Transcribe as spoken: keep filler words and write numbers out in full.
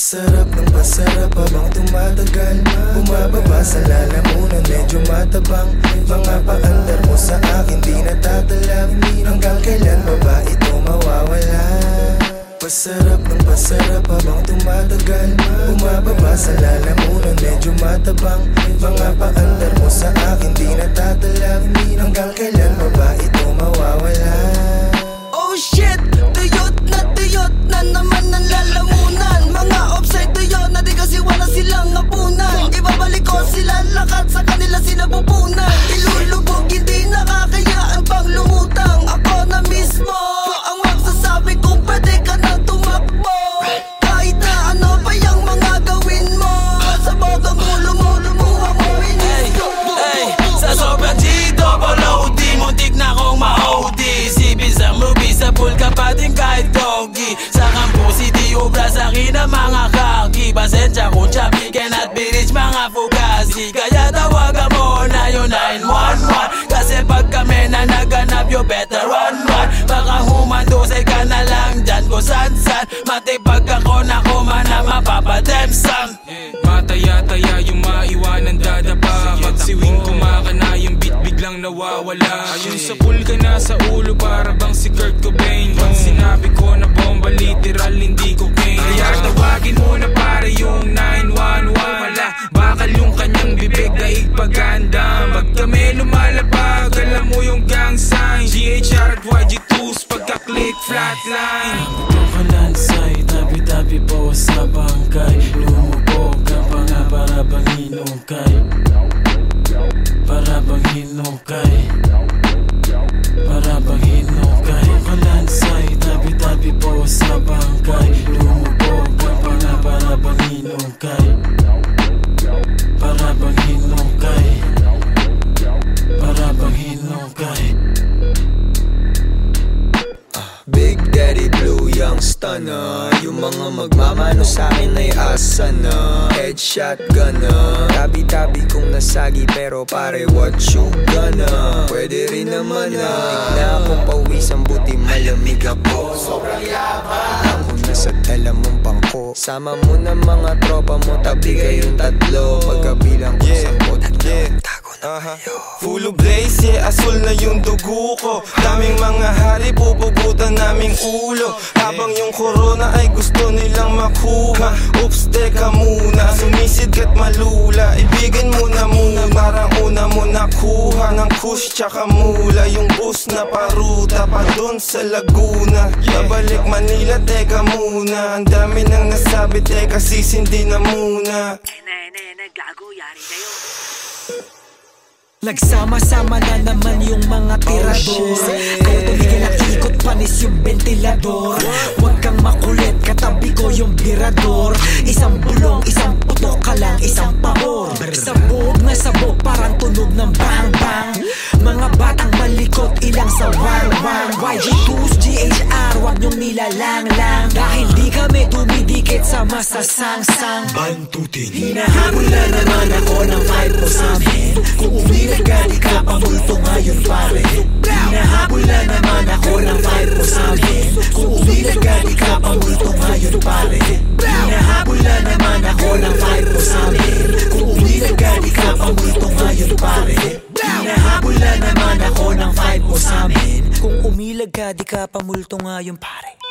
Pasarap ng pasarap habang tumatagal, bumababa sa lalamunan, medyo matabang. Mga paandar mo sa akin di natatalag, hanggang kailan ba ba ito mawawala? Pasarap ng pasarap habang tumatagal, bumababa sa lalamunan, medyo matabang. Mga paandar mo sa akin di natatalag, hanggang kailan ba ba ito mawawala? Oh shit! Tuyot na tuyot na naman ang lalamunan. Mga offside tuyot na di kasi wala silang hapunan. Ibabalik ko sila lakat sa kanila sinapupunan. Ilulubog hindi nakakayaan pang lumutang. Ako na mismo ang magsasabi kung pwede ka na tumakbo. Kahit na ano pa yung mga gawin mo, sa bogang ulo mo lumuha mo inisko. Hey, sa sobrang G-double O D, muntik na kong ma-O D. Sipin sa movie, sa pool ka pa din kahit doggy. Sa campus, hindi obra sa akin ang mga kaki. Pasensya kung chubby, cannot be rich mga fugazi. Kaya tawagan mo na yung nine one one, kasi pag kami na naganap, you better run run. Baka humandusay ka na lang dyan kung san san. Matipag ako na kumana mapapademsam. Mataya-taya yung maiwanan dadapa. Pag siwing kumakana yung beat biglang nawawala. Ayun sa pool ka na sa ulo para bang si Kurt Cobain. Pag sinabi ko na bomba literal hindi cocaine. Kaya tawagin mo na pare yung nine one one. Wala bakal yung kanyang bibig daig paganda. Pag kami lumalapag alam mo yung gang sign. G H R at Y G twos pagka-click flatline. Kalansay, tabi-tabi po sa bangkay. Lumubog ka pa nga para bang hinukay. Para bang hinukay. Para bang hinukay. Kalansay, tabi-tabi po sa bangkay. Lumubog ka pa nga para bang hinukay. Para bang hinukay. Para bang hinukay. Big Daddy Blue, young stunner. Yung mga magmamano sa'kin ay asa na. Headshot gunner. Tabi-tabi kong nasagi pero pare what you gonna. Pwede rin naman na na akong pawisang buti malamig ako. Sobrang yabang ako nasa dala mong bangko. Sama mo na mga tropa mo, tabi kayong tatlo. Pagkabilang ko sa pot, tago na kayo. Full of blaze, yeah, asul na yung dugo ko. Daming mga hari, pupugutan naming ulo. Habang yung corona ay gusto nilang makuha. Oops, teka muna, sumisid ka't malula. Ibigin mo na muna, parang una mo nakuha ng kush tsaka mula. Yung bus na paruta pa dun sa Laguna. Babalik Manila, teka muna. Ang dami nang nasabi, teka sisindi na muna. Eh na eh na eh na, gago, yari kayo. Nagsama-sama na naman yung mga tirador. Kaya tumigil ang ikot, panis yung ventilador. Huwag kang makulit, katabi ko yung birador. Isang bulong, isang putok ka lang, isang pabor. Sabog na sabog, parang tunog ng bang-bang. Mga batang malikot, ilang sa wang-wang. Y G twos, G H R, huwag niyong nilalang-lang. Dahil di kami tumidikit sa masasang-sang. Bantutin. Hinahabol na naman ako ng fight mo sa'min. Kung umilag ka, di ka pamulto ngayon pare. Hinahabol na naman ako ng fight mo sa'min. Kung umilag ka, di ka pamulto ngayon pare. Hinahabol na naman ako ng fight mo sa'min. Kung umilag ka, di ka pamulto ngayon pare. Hinahabol na naman ako ng fight mo sa'min. Kung umilag ka, di ka pamulto ngayon pare.